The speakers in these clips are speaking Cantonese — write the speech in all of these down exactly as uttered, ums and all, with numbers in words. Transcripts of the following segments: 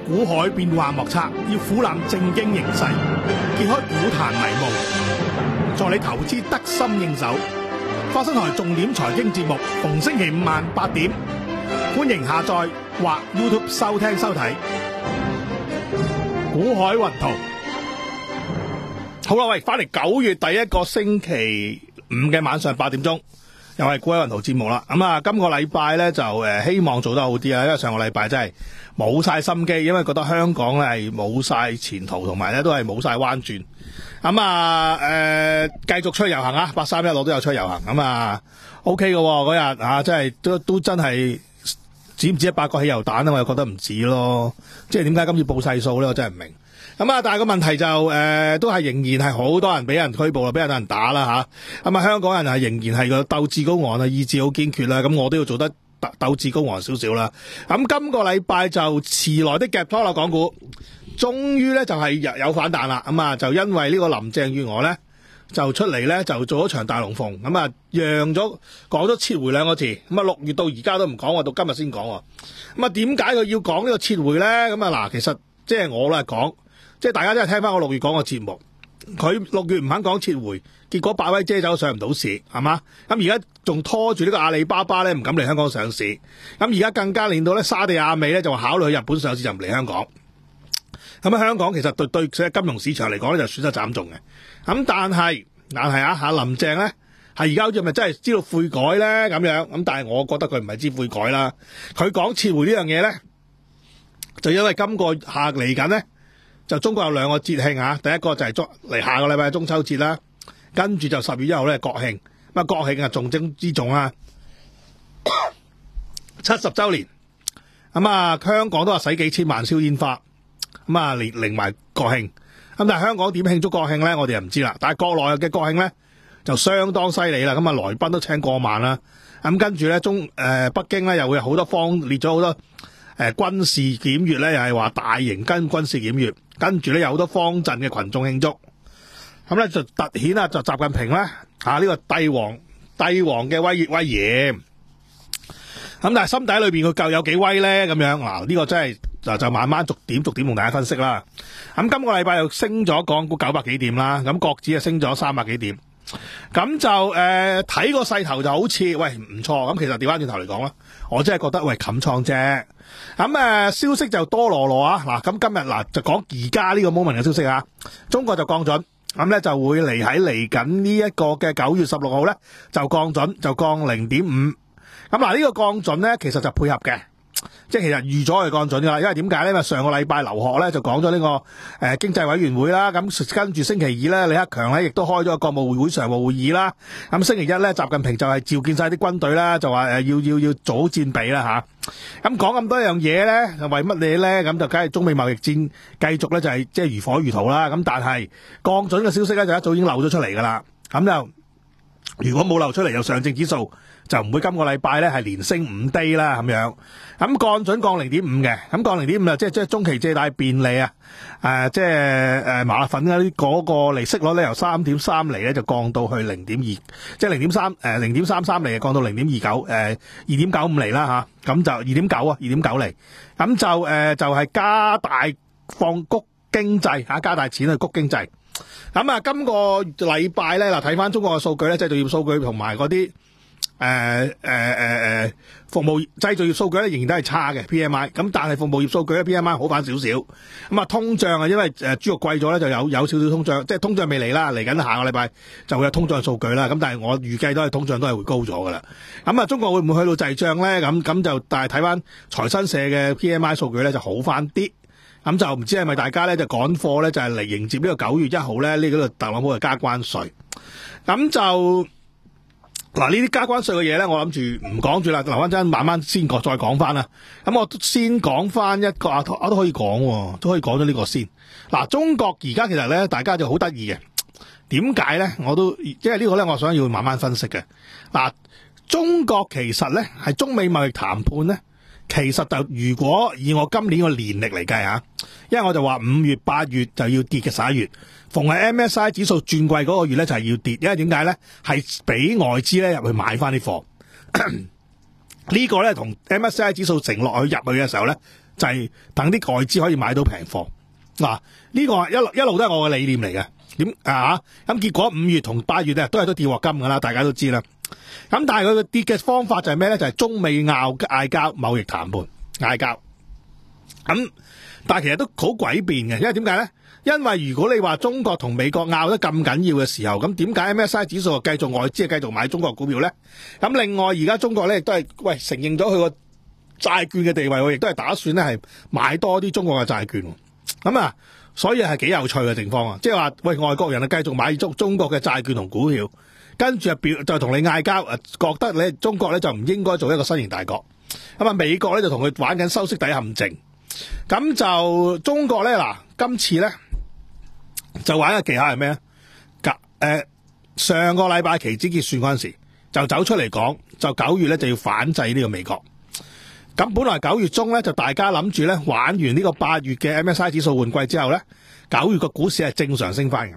股海變幻莫測，要俯瞰正經形勢，揭開股壇迷霧，助你投資得心應手。花生台重點財經節目，逢星期五晚八點，歡迎下載或 YouTube 收聽收睇。股海雲圖，好啦，喂，翻嚟九月第一個星期五嘅晚上八點鐘。又係股海雲圖節目啦，咁啊，今個禮拜咧就誒希望做得好啲啊，因為上個禮拜真係冇晒心機，因為覺得香港咧係冇晒前途，同埋咧都係冇晒彎轉。咁啊誒繼續出去遊行啊，八三一我都有出去遊行，咁啊 OK 嘅嗰日啊，真係都都真係止唔止一百個汽油彈啊？我又覺得唔止咯，即係點解今次報細數咧？我真係唔明。咁啊，但係個問題就誒、呃，都係仍然係好多人俾人拘捕啦，俾人人打啦吓。咁啊，香港人係仍然係個鬥志高昂啊，意志好堅決啦。咁我都要做得鬥鬥志高昂少少啦。咁今個禮拜就遲來的夾拖啦，港股終於咧就係有反彈啦。咁啊，就因為呢個林鄭月娥咧就出嚟咧就做咗場大龍鳳，咁啊讓咗講咗撤回兩個字。咁啊六月到而家都唔講，到今日先講。咁啊點解佢要講呢個撤回咧？咁啊嗱，其實即係我咧講。即係大家真係聽翻我六月講個節目，佢六月唔肯講撤回，結果百威遮走上唔到市，係嘛？咁而家仲拖住呢個阿里巴巴咧，唔敢嚟香港上市。咁而家更加令到咧沙地亞美咧就話考慮去日本上市，就唔嚟香港。咁啊，香港其實對對金融市場嚟講咧就損失慘重嘅。咁但係但係啊吓林鄭咧係而家好似咪真係知道悔改咧咁樣？咁但係我覺得佢唔係知悔改啦。佢講撤回呢樣嘢咧，就因為今個下嚟緊咧。就中國有兩個節慶啊，第一個就係中嚟下個禮拜中秋節啦，跟住就十月一號咧國慶，咁啊國慶啊重中之重啊，七十週年，咁啊香港都話使幾千萬燒煙花，咁啊連連埋國慶，咁但係香港點慶祝國慶咧，我哋又唔知啦，但係國內嘅國慶咧就相當犀利啦，咁啊來賓都請過萬啦，咁跟住咧中誒、呃、北京咧又會有好多方列咗好多誒、呃、軍事檢閱咧，又係話大型跟軍事檢閱。跟住咧有好多方陣嘅群眾慶祝，咁咧就突顯啊就習近平咧嚇呢個帝王帝王嘅威威嚴，咁但係心底裏邊佢夠有幾威咧咁樣嗱？呢個真係就就慢慢逐點逐點同大家分析啦。咁今個禮拜又升咗港股九百幾點啦，咁國指啊升咗三百幾點，咁就誒睇個勢頭就好似喂唔錯，咁其實調翻轉頭嚟講啦，我真係覺得喂冚倉啫。咁誒、呃、消息就多羅羅啊！嗱，咁今日嗱就講而家呢個 moment 嘅消息啊，中國就降準，咁咧就會嚟喺嚟緊呢一個嘅九月十六號咧就降準，就降零點五。咁嗱呢個降準咧其實就配合嘅，即係其實預咗係降準噶啦，因為點解咧？因為上個禮拜劉鶴咧就講咗呢個誒、呃、經濟委員會啦，咁跟住星期二咧李克強咧亦都開咗個國務會常務會議啦，咁星期一咧習近平就係召見晒啲軍隊啦，就話誒要要要做好戰備啦吓。咁講咁多樣嘢咧，就為乜嘢咧？咁就梗係中美貿易戰繼續咧，就係即係如火如荼啦。咁但係降準嘅消息咧，就一早已經漏咗出嚟噶啦。咁就如果冇漏出嚟，又上證指數就唔會今個禮拜咧係連升五低啦咁樣。咁降準降零點五嘅，咁降零點五啊，即係即係中期借貸便利啊，誒即係誒麻辣粉嗰啲嗰個利息率咧由三點三厘咧就降到去零點二，即係零點三誒零點三三厘降到零點二九誒二點九五厘啦吓，咁就二點九啊二點九厘，咁就誒、呃、就係、是、加大放谷經濟吓，加大錢去谷經濟。咁啊，今個禮拜咧嗱，睇翻中國嘅數據咧，製造業數據同埋嗰啲。誒誒誒誒，服務製造業數據咧仍然都係差嘅 P M I， 咁但係服務業數據咧 P M I 好翻少少，咁啊通脹啊，因為誒豬肉貴咗咧，就有有少少通脹，即係通脹未嚟啦，嚟緊下個禮拜就會有通脹數據啦，咁但係我預計都係通脹都係會高咗噶啦，咁啊中國會唔會去到滯脹咧？咁咁就但係睇翻財新社嘅 P M I 數據咧就好翻啲，咁就唔知係咪大家咧就趕貨咧就係嚟迎接呢個九月一號咧呢個特朗普嘅加關稅，咁就。嗱，呢啲加關稅嘅嘢咧，我諗住唔講住啦，留翻陣慢慢先講，再講翻啦。咁我先講翻一個啊，我都可以講，都可以講咗呢個先。嗱，中國而家其實咧，大家就好得意嘅。點解咧？我都即係呢個咧，我想要慢慢分析嘅。嗱，中國其實咧係中美貿易談判咧，其實就如果以我今年個年歷嚟計吓，因為我就話五月、八月就要跌嘅十一月。逢係 M S I 指數轉貴嗰個月咧就係要跌，因為點解咧？係俾外資咧入去買翻啲貨，呢個咧同 M S I 指數承落去入去嘅時候咧就係等啲外資可以買到平貨。嗱，呢個一路一路都係我嘅理念嚟嘅。點啊？咁結果五月同八月咧都係都跌鑊金噶啦，大家都知啦。咁但係佢嘅跌嘅方法就係咩咧？就係、是、中美拗嗌交，貿易談判嗌交。咁但係其實都好詭辯嘅，因為點解咧？因為如果你話中國同美國拗得咁緊要嘅時候，咁點解 M S C I 指數繼續外資繼續買中國股票咧？咁另外而家中國咧亦都係喂承認咗佢個債券嘅地位，亦都係打算咧係買多啲中國嘅債券。咁啊，所以係幾有趣嘅情況啊！即係話喂，外國人啊繼續買中中國嘅債券同股票，跟住啊表就同你嗌交，誒覺得你中國咧就唔應該做一個新型大國。咁啊，美國咧就同佢玩緊收息底陷阱。咁就中國咧嗱，今次咧。就玩嘅技巧係咩咧？誒、呃，上個禮拜期指結算嗰陣時，就走出嚟講，就九月咧就要反制呢個美國。咁本來九月中咧就大家諗住咧玩完呢個八月嘅 M S C I 指數換季之後咧，九月個股市係正常升翻嘅。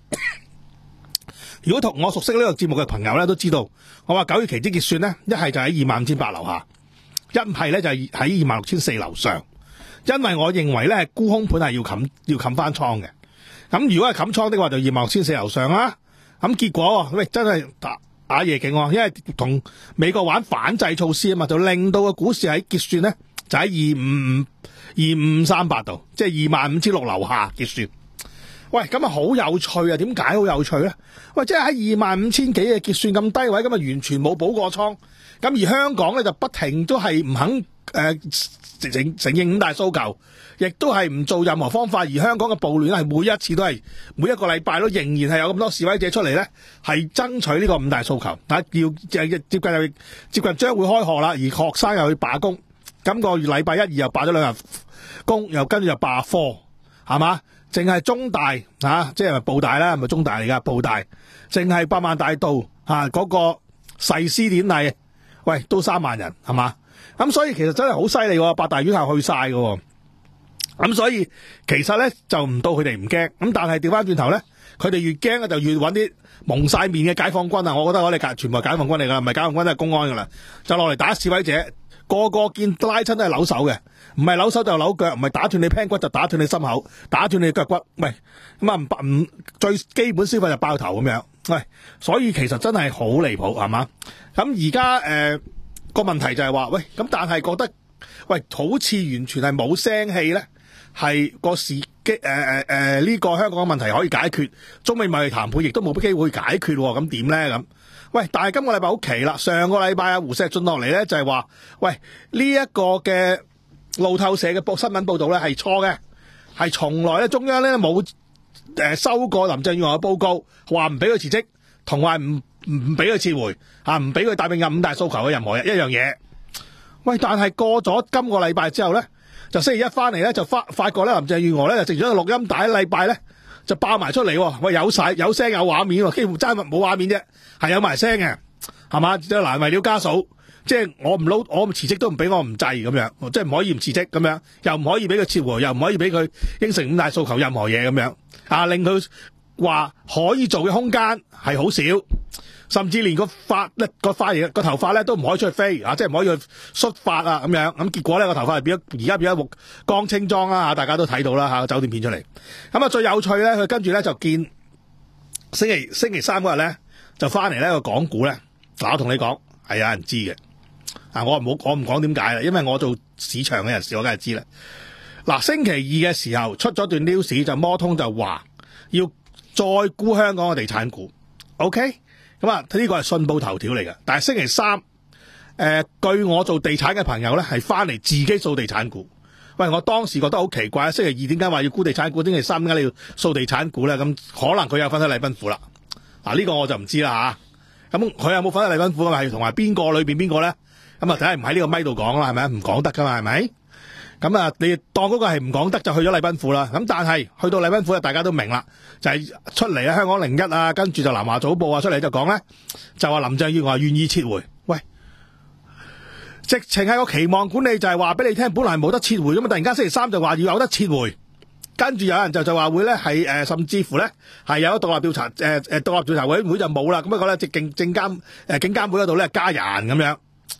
如果同我熟悉呢個節目嘅朋友咧都知道，我話九月期指結算咧，一係就喺二萬五千八樓下，一係咧就係喺二萬六千四樓上。因為我認為咧沽空盤係要冚要冚翻倉嘅。咁如果係冚倉的話，就二萬六千四樓上啦。咁結果喂真係打打夜景喎，因為同美國玩反制措施啊嘛，就令到個股市喺結算咧就喺二五五二五三八度，即係二萬五千六樓下結算。喂，咁啊好有趣啊！點解好有趣咧？喂，即係喺二萬五千幾嘅結算咁低位，咁啊完全冇補過倉。咁而香港咧就不停都係唔肯誒、呃、承承認五大訴求。亦都係唔做任何方法，而香港嘅暴亂係每一次都係每一個禮拜都仍然係有咁多示威者出嚟咧，係爭取呢個五大訴求。但係要接近又接近將會開學啦，而學生又去罷工。今個月禮拜一二又罷咗兩日工，又跟住又罷課，係嘛？淨係中大啊，即係報大啦，係咪中大嚟㗎？報大，淨係百萬大道啊嗰個誓師典禮，喂都三萬人係嘛？咁所以其實真係好犀利喎，八大院校去晒㗎。咁所以其實咧就唔到佢哋唔驚，咁但係調翻轉頭咧，佢哋越驚就越揾啲蒙晒面嘅解放軍啊！我覺得我哋全部係解放軍嚟噶，唔係解放軍都係公安噶啦，就落嚟打示威者，個個見拉親都係扭手嘅，唔係扭手就扭腳，唔係打斷你頸骨就打斷你心口，打斷你腳骨，喂咁啊唔唔最基本消費就爆頭咁樣，喂，所以其實真係好離譜係嘛？咁而家誒個問題就係話，喂咁但係覺得喂好似完全係冇聲氣咧。係個時機誒誒誒呢個香港嘅問題可以解決，中美貿易談判亦都冇機會解決，咁點咧咁？喂，但係今個禮拜好奇啦，上個禮拜啊胡錫進落嚟咧就係話，喂呢一個嘅路透社嘅報新聞報導咧係錯嘅，係從來咧中央咧冇誒收過林鄭月娥嘅報告，話唔俾佢辭職，同話唔唔俾佢撤回嚇，唔俾佢答應任五大訴求嘅任何一樣嘢。喂，但係過咗今個禮拜之後咧。就星期一翻嚟咧，就發發覺咧，林鄭月娥咧就直咗個錄音帶，禮拜咧就爆埋出嚟。喂，有晒有聲有畫面，幾乎真係冇畫面啫，係有埋聲嘅，係嘛？就難為了家嫂，即係我唔撈，我唔辭職都唔俾我唔制咁樣，即係唔可以唔辭職咁樣，又唔可以俾佢撤回，又唔可以俾佢應承五大訴求任何嘢咁樣，啊令佢話可以做嘅空間係好少。甚至連個髮咧個髮型個頭髮咧都唔可以出去飛啊！即係唔可以去梳髮啊咁樣。咁結果咧個頭髮係變咗而家變咗光清妝啦嚇，大家都睇到啦嚇，酒店片出嚟。咁啊最有趣咧，佢跟住咧就見星期星期三嗰日咧就翻嚟咧個港股咧嗱，我同你講係有人知嘅啊！我唔好我唔講點解啦，因為我做市場嘅人士我梗係知啦。嗱，星期二嘅時候出咗段 news 就摩通就話要再沽香港嘅地產股 ，OK？咁啊，呢個係信報頭條嚟嘅，但係星期三，誒、呃，據我做地產嘅朋友咧，係翻嚟自己掃地產股。喂，我當時覺得好奇怪，星期二點解話要沽地產股？星期三點解你要掃地產股咧？咁可能佢有份喺禮賓府啦。嗱、啊，呢、這個我就唔知啦吓。咁、啊、佢有冇份喺禮賓府？係同埋邊個裏邊邊個咧？咁啊，睇下唔喺呢個咪度講啦，係咪？唔講得噶嘛，係咪？咁啊，你當嗰個係唔講得就去咗禮賓府啦。咁但係去到禮賓府大家都明啦，就係、是、出嚟啊，香港零一啊，跟住就南華早報啊出嚟就講咧，就話林鄭月娥願意撤回。喂，直情係個期望管理就係話俾你聽，本來係冇得撤回咁嘛，突然間星期三就話要有得撤回，跟住有人就就話會咧係誒，甚至乎咧係有一獨立調查誒誒獨立調查委員會就冇啦。咁不過咧，直警證監誒警監會嗰度咧加人咁樣。喂，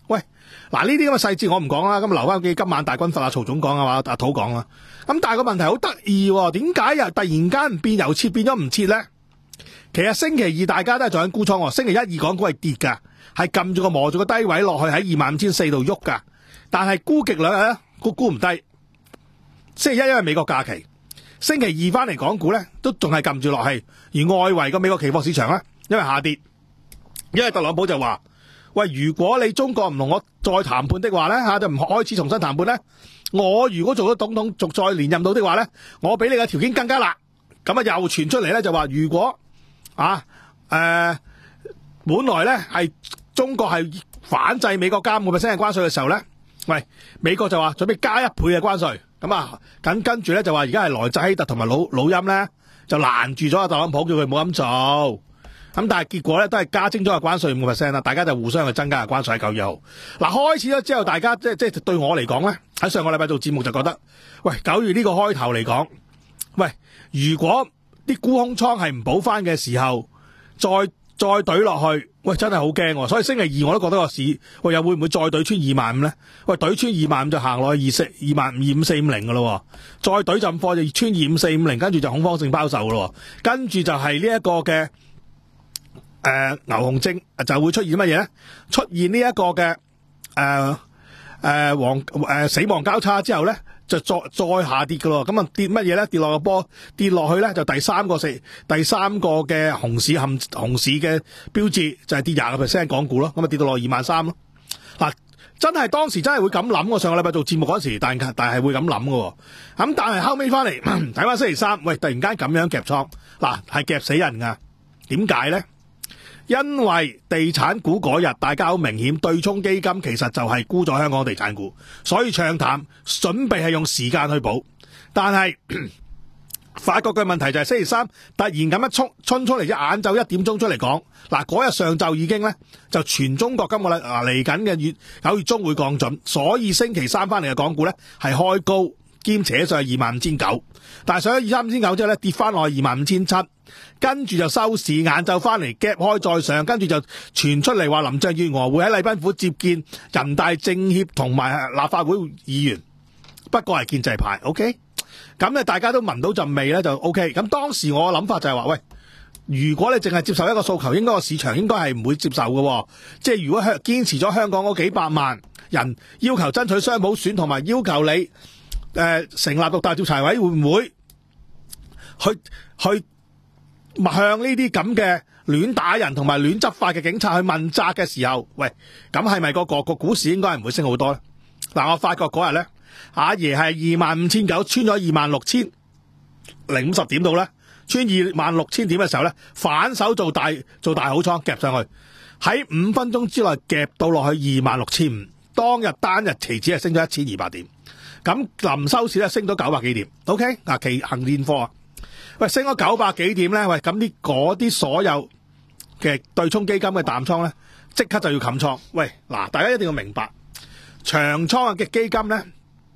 嗱，呢啲咁嘅細節我唔講啦，咁留翻俾今晚大軍閥阿曹總講啊嘛，阿土講啦。咁但係個問題好得意喎，點解又突然間變由切變咗唔切咧？其實星期二大家都係做緊沽倉，星期一二港股係跌噶，係撳住個磨住個低位落去喺二萬五千四度喐噶，但係沽極量咧，沽沽唔低。星期一因為美國假期，星期二翻嚟港股咧都仲係撳住落去，而外圍個美國期貨市場咧因為下跌，因為特朗普就話：喂，如果你中國唔同我再談判的話咧吓，就唔開始重新談判咧，我如果做咗總統續再連任到的話咧，我俾你嘅條件更加辣。咁啊又傳出嚟咧就話如果啊，誒、呃，本來咧係中國係反制美國加五個 percent 嘅關稅嘅時候咧，喂，美國就話準備加一倍嘅關稅，咁啊，緊跟住咧就話而家係萊澤希特同埋老老欽咧就攔住咗阿特朗普，叫佢唔好咁做，咁但係結果咧都係加徵咗個關稅五個 percent 啦，大家就互相去增加個關稅喺九月號。嗱，開始咗之後，大家即係即係對我嚟講咧，喺上個禮拜做節目就覺得，喂，九月呢個開頭嚟講，喂，如果啲沽空倉係唔補翻嘅時候，再再懟落去，喂，真係好驚。所以星期二我都覺得個市，喂，又會唔會再懟穿二萬五咧？喂，懟穿二萬五就行落去二四二萬五二五四五零噶咯，再懟陣貨就穿二五四五零，跟住就恐慌性拋售噶咯，跟住就係呢一個嘅誒、呃、牛熊證就會出現乜嘢咧？出現呢一個嘅誒誒黃誒死亡交叉之後咧，就再再下跌噶咯，咁啊跌乜嘢咧？跌落個波，跌落去咧就第三個四，第三個嘅熊市陷熊市嘅標誌就係、是、跌廿個 percent 港股咯，咁啊跌到落二萬三咯。嗱，真係當時真係會咁諗，我上個禮拜做節目嗰時，但但係會咁諗嘅。咁但係後尾翻嚟睇翻星期三，喂，突然間咁樣夾倉，嗱係夾死人噶。點解咧？因為地產股嗰日大家好明顯對沖基金其實就係沽咗香港地產股，所以唱淡準備係用時間去補，但係發覺嘅問題就係星期三突然咁樣衝衝出嚟，一晏晝一點鐘出嚟講，嗱嗰日上晝已經咧就全中國今個禮啊嚟緊嘅月九月中會降準，所以星期三翻嚟嘅港股咧係開高兼扯上去二萬五千九，但係上咗二三千九之後咧跌翻落去二萬五千七。跟住就收市，晏晝翻嚟夾開再上，跟住就傳出嚟話林鄭月娥會喺禮賓府接見人大政協同埋立法會議員，不過係建制派 OK， 咁咧大家都聞到陣味咧就 OK。咁當時我嘅諗法就係話，喂，如果你淨係接受一個訴求，應該個市場應該係唔會接受嘅，即係如果堅持咗香港嗰幾百萬人要求爭取雙普選，同埋要求你誒、呃、成立獨立調查委會，會唔會去去向呢啲咁嘅亂打人同埋亂執法嘅警察去問責嘅時候，喂，咁係咪個個個股市應該係唔會升好多咧？嗱，我發覺嗰日咧，阿爺係二萬五千九穿咗二萬六千零五十點度咧，穿二萬六千點嘅時候咧，反手做大做大好倉夾上去，喺五分鐘之內夾到落去二萬六千五，當日單日期指係升咗一千二百點，咁臨收市咧升咗九百幾點 ，OK， 嗱，期行現貨啊。喂，升咗九百幾點咧？喂，咁啲嗰啲所有嘅對沖基金嘅淡倉咧，即刻就要冚倉。喂，嗱，大家一定要明白，長倉嘅基金咧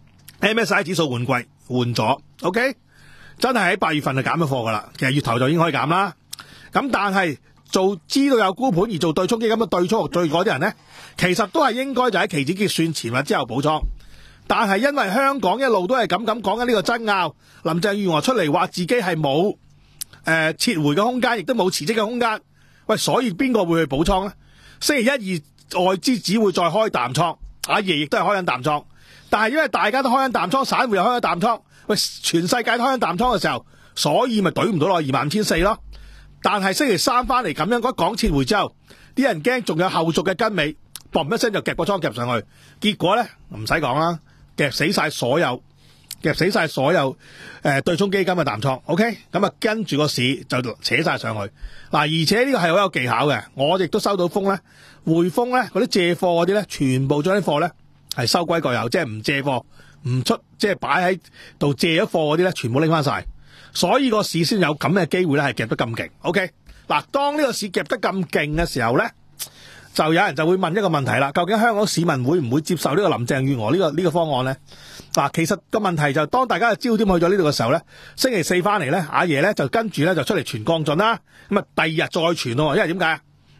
，M S C I 指數換季換咗 ，OK， 真係喺八月份就減咗貨噶啦。其實月頭就已經可以減啦。咁但係做知道有沽盤而做對沖基金嘅對沖最嗰啲人咧，其實都係應該就喺期指結算前或之後補倉。但係因為香港一路都係咁咁講緊呢個爭拗，林鄭月娥出嚟話自己係冇誒撤回嘅空間，亦都冇辭職嘅空間。喂，所以邊個會去補倉咧？星期一二外資只會再開淡倉，阿爺亦都係開緊淡倉。但係因為大家都開緊淡倉，散戶又開緊淡倉，喂，全世界都開緊淡倉嘅時候，所以咪懟唔到落二萬五千四咯。但係星期三翻嚟咁樣嗰講撤回之後，啲人驚仲有後續嘅跟尾，嘣一聲就夾個倉夾上去，結果咧唔使講啦。夾死晒所有，夾死晒所有誒、呃、對沖基金嘅淡倉 ，OK， 咁啊跟住個市就扯晒上去。嗱，而且呢個係好有技巧嘅，我亦都收到風咧，匯豐咧嗰啲借貨嗰啲咧，全部將啲貨咧係收歸國有，即係唔借貨，唔出，即係擺喺度借咗貨嗰啲咧，全部拎翻晒。所以個市先有咁嘅機會咧，係夾得咁勁。OK， 嗱，當呢個市夾得咁勁嘅時候咧，就有人就會問一個問題啦，究竟香港市民會唔會接受呢個林鄭月娥呢個呢個方案咧？嗱，其實個問題就係當大家嘅焦點去咗呢度嘅時候咧，星期四翻嚟咧，阿爺咧就跟住咧就出嚟傳降準啦，咁啊第二日再傳咯，因為點解啊？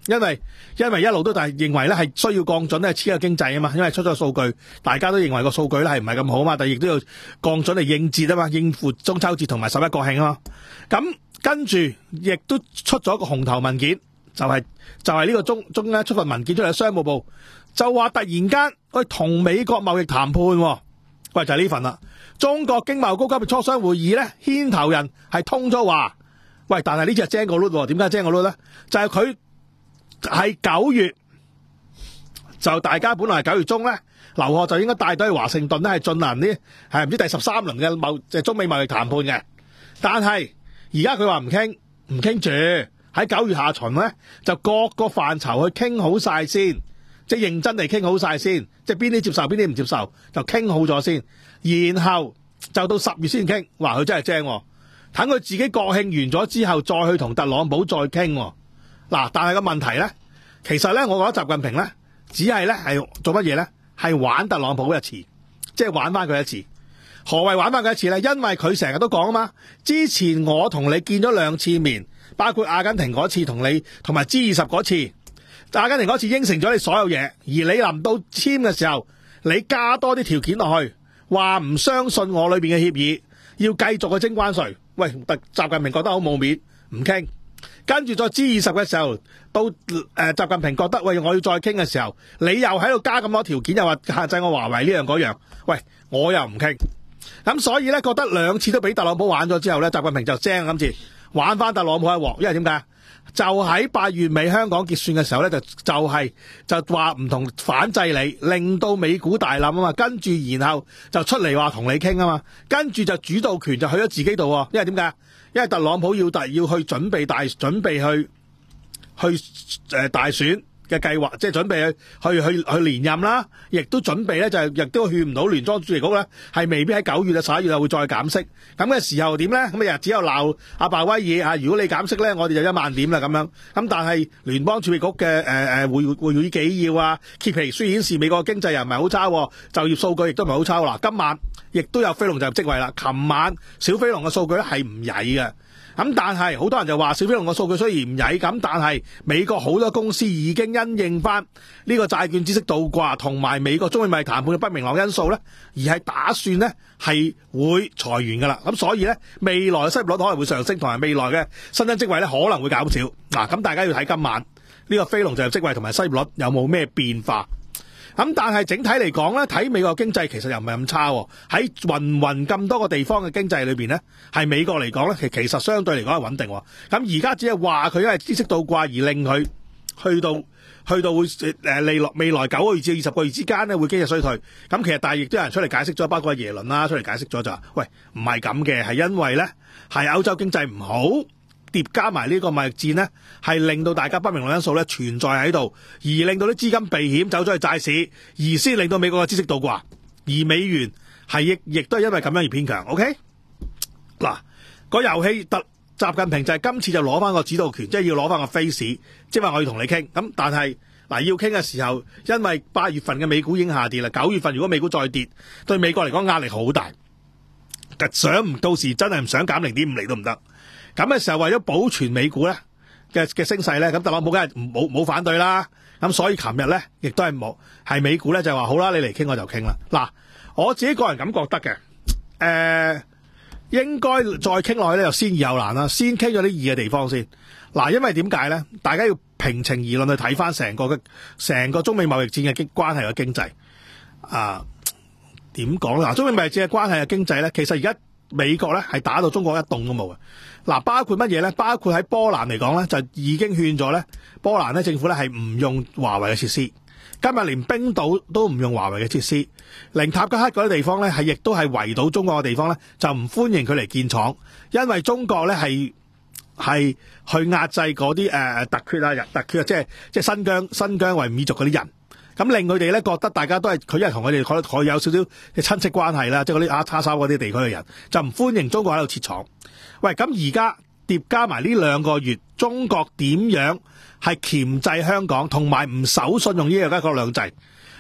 因為因為一路都係認為咧係需要降準咧，刺激經濟啊嘛。因為出咗數據，大家都認為個數據咧係唔係咁好啊嘛，但係亦都要降準嚟應節啊嘛，應付中秋節同埋十一國慶啊嘛。咁跟住亦都出咗個紅頭文件，就係、是、就係、是、呢個中中咧出份文件出嚟，商務部就話突然間喂同美國貿易談判，喂就係、是、呢份啦。中國經貿高級磋商會議咧牽頭人係通咗話，喂，但係呢隻係精個率，點解精個率咧？就係佢係九月，就大家本來係九月中咧，劉鶴就應該帶隊去華盛頓咧，係進行啲係唔知第十三輪嘅貿即係中美貿易談判嘅。但係而家佢話唔傾，唔傾住喺九月下旬咧，就各個範疇去傾好晒先，即係認真地傾好晒先，即係邊啲接受邊啲唔接受，就傾好咗先。然後就到十月先傾，話佢真係正，等佢自己國慶完咗之後，再去同特朗普再傾。嗱，但係個問題咧，其實咧，我覺得習近平咧，只係咧係做乜嘢咧？係玩特朗普一次，即係玩翻佢一次。何謂玩翻佢一次咧？因為佢成日都講啊嘛，之前我同你見咗兩次面，包括阿根廷嗰次同你，同埋 G 二十嗰次。阿根廷嗰次應承咗你所有嘢，而你臨到簽嘅時候，你加多啲條件落去。話唔相信我裏邊嘅協議，要繼續去徵關稅。喂，特習近平覺得好冇面，唔傾。跟住再 G 二十嘅時候，到誒、呃、習近平覺得喂，我要再傾嘅時候，你又喺度加咁多條件，又話限制我華為呢樣嗰樣。喂，我又唔傾。咁所以咧，覺得兩次都俾特朗普玩咗之後咧，習近平就精今次玩翻特朗普一鑊。因為點解？就喺八月尾香港結算嘅時候咧，就就係、是、就話唔同反制你，令到美股大冧啊嘛。跟住然後就出嚟話同你傾啊嘛。跟住就主導權就去咗自己度。因為點解？因為特朗普要大要去準備大準備去去誒、呃、大選嘅計劃，即係準備去去去去連任啦。亦都準備咧就係亦都勸唔到聯邦儲備局咧，係未必喺九月啊十一月啊會再減息。咁嘅時候點咧？咁啊只有鬧阿鮑威爾啊！如果你減息咧，我哋就一萬點啦咁樣。咁但係聯邦儲備局嘅誒誒會會議紀要啊，揭皮書顯示美國經濟又唔係好差，就業數據亦都唔係好差啦。今晚亦都有非農就業職位啦。琴晚小非農嘅數據咧係唔曳嘅。咁但係好多人就話小非農嘅數據雖然唔曳，咁但係美國好多公司已經因應翻呢個債券孳息倒掛同埋美國中美貿易談判嘅不明朗因素咧，而係打算咧係會裁員噶啦。咁所以咧未來嘅失業率可能會上升，同埋未來嘅新增職位咧可能會減少。嗱，咁大家要睇今晚呢個非農就業職位同埋失業率有冇咩變化。咁但係整體嚟講咧，睇美國經濟其實又唔係咁差喎。喺芸芸咁多個地方嘅經濟裏邊咧，係美國嚟講咧，其其實相對嚟講係穩定喎。咁而家只係話佢因為孳息倒掛而令佢去到去到會誒未來未來九個月至二十個月之間咧會經濟衰退。咁其實但係亦都有人出嚟解釋咗，包括耶倫啦出嚟解釋咗就話，喂，唔係咁嘅，係因為咧係歐洲經濟唔好。疊加埋呢個貿易戰呢，係令到大家不明朗因素咧存在喺度，而令到啲資金避險走咗去債市，而先令到美國嘅孳息倒掛，而美元係亦亦都係因為咁樣而偏強。OK， 嗱，個遊戲特習近平就係今次就攞翻個主導權，即係要攞翻個 face，即係話我要同你傾。咁但係嗱要傾嘅時候，因為八月份嘅美股已經下跌啦，九月份如果美股再跌，對美國嚟講壓力好大。想唔到時真係唔想減零點五厘都唔得。咁嘅時候為咗保存美股咧嘅嘅升勢咧，咁特朗普梗係冇冇反對啦。咁所以琴日咧亦都係冇係美股咧就話好啦，你嚟傾我就傾啦。嗱，我自己個人咁覺得嘅，誒、呃、應該再傾落去咧就先易後難啦，先傾咗啲易嘅地方先。嗱，因為點解咧？大家要平情而論去睇翻成個嘅成個中美貿易戰嘅經關係嘅經濟啊，點講咧？嗱，中美貿易戰嘅關係嘅經濟咧，其實而家美國咧係打到中國一動都冇嘅。嗱，包括乜嘢咧？包括喺波蘭嚟講咧，就已經勸咗咧，波蘭咧政府咧係唔用華為嘅設施。今日連冰島都唔用華為嘅設施，連塔吉克嗰啲地方咧係亦都係圍堵中國嘅地方咧，就唔歡迎佢嚟建廠，因為中國咧係係去壓制嗰啲誒突厥啊、突厥啊，即係即係新疆新疆維吾爾族嗰啲人。咁令佢哋咧覺得大家都係佢因為同佢哋可可有少少嘅親戚關係啦，即係嗰啲阿叉燒嗰啲地區嘅人就唔歡迎中國喺度設廠。喂，咁而家疊加埋呢兩個月，中國點樣係鉗制香港，同埋唔守信用呢個一國兩制？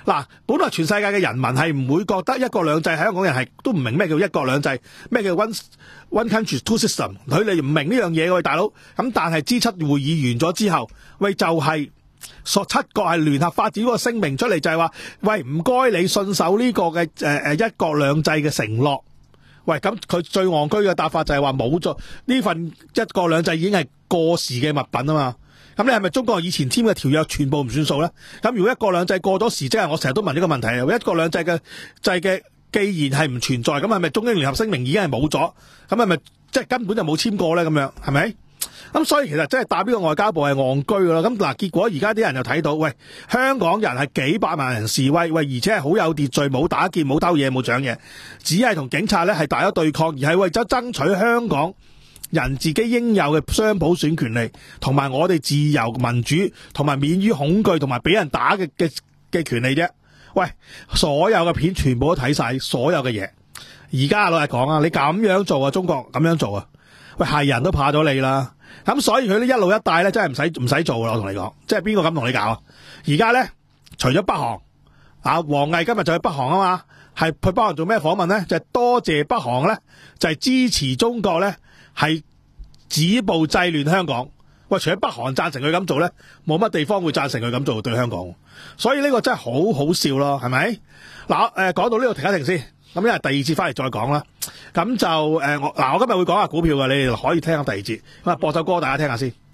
嗱，本來全世界嘅人民係唔會覺得一國兩制，香港人係都唔明咩叫一國兩制，咩叫 one one country two system， 佢哋唔明呢樣嘢喎，大佬。咁但係 G 七會議完咗之後，喂就係、是。索七國係聯合發展嗰個聲明出嚟，就係話喂唔該你信守呢個嘅誒誒一國兩制嘅承諾。喂，咁佢最戇居嘅答法就係話冇咗呢份一國兩制已經係過時嘅物品啊嘛。咁你係咪中國以前簽嘅條約全部唔算數咧？咁如果一國兩制過咗時，即係我成日都問呢個問題啊，一國兩制嘅制嘅既然係唔存在，咁係咪中英聯合聲明已經係冇咗？咁係咪即係根本就冇簽過咧？咁樣係咪？咁所以其實真係代表個外交部係戇居噶啦。咁嗱，結果而家啲人又睇到，喂，香港人係幾百萬人示威，喂，而且係好有秩序，冇打劫，冇偷嘢，冇搶嘢，只係同警察咧係大家對抗，而係為咗爭取香港人自己應有嘅雙普選權利，同埋我哋自由民主，同埋免於恐懼同埋俾人打嘅嘅嘅權利啫。喂，所有嘅片全部都睇晒，所有嘅嘢。而家老實講啊，你咁樣做啊，中國咁樣做啊，喂，係人都怕咗你啦。咁所以佢呢一路一帶咧，真係唔使唔使做啦。我同你講，即係邊個敢同你搞啊？而家咧，除咗北韓，啊，王毅今日就去北韓啊嘛，係去北韓做咩訪問咧？就係、是、多謝北韓咧，就係、是、支持中國咧，係止暴制亂香港。喂，除咗北韓贊成佢咁做咧，冇乜地方會贊成佢咁做對香港。所以呢個真係好好笑咯，係咪？嗱、呃，誒，講到呢度停一停先。咁因為第二節翻嚟再講啦，咁就誒、呃、我嗱我今日會講下股票嘅，你哋可以聽下第二節。咁啊，播首歌大家聽下先。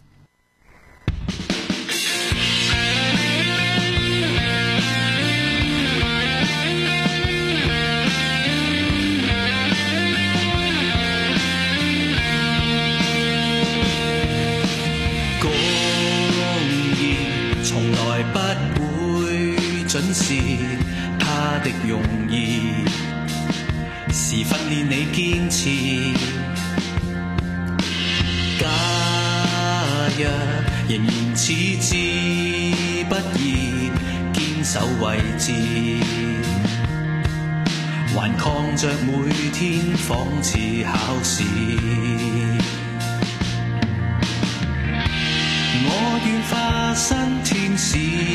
公義從來不會準時，他的用意是訓練你堅持，假若仍然矢志不移，堅守位置，還抗着每天仿似考試。我願化身天使，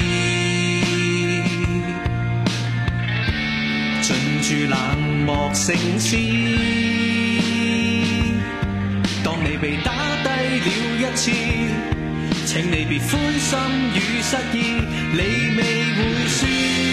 進駐冷漠城市，當你被打低了一次，請你別灰心與失意，你未會輸。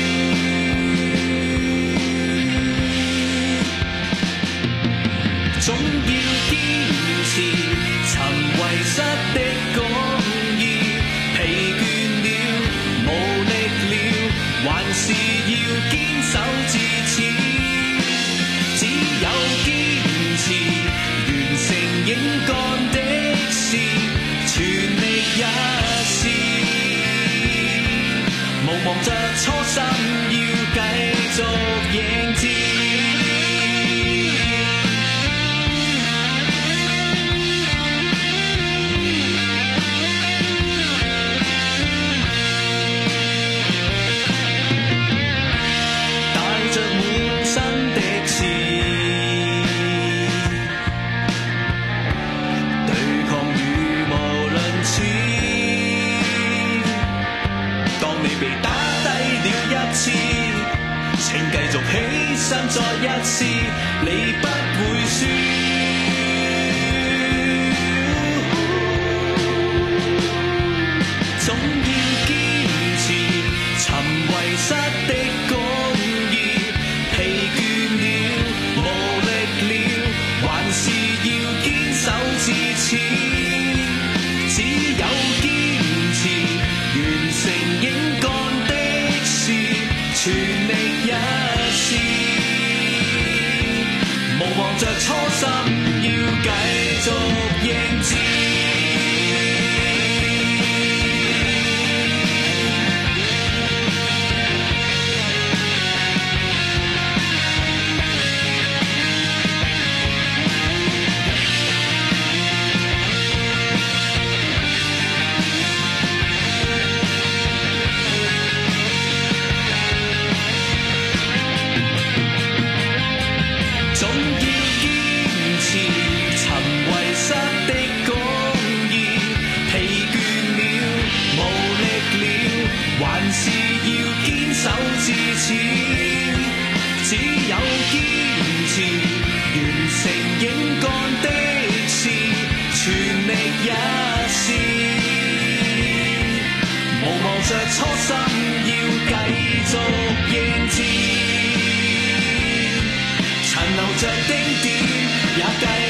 總要堅持，尋遺失的公義，疲倦了，無力了，還是要堅守至此。只有堅持，完成應幹的事，全力一試，無忘着初心，要繼續迎戰。請繼續起身再一次，你不會輸。總要堅持，尋遺失的公義，疲倦了，無力了，還是要堅守至此。只有堅持，完成應幹的事，全力一試，無忘着初心。 初心要繼續應戰，殘留着丁點也繼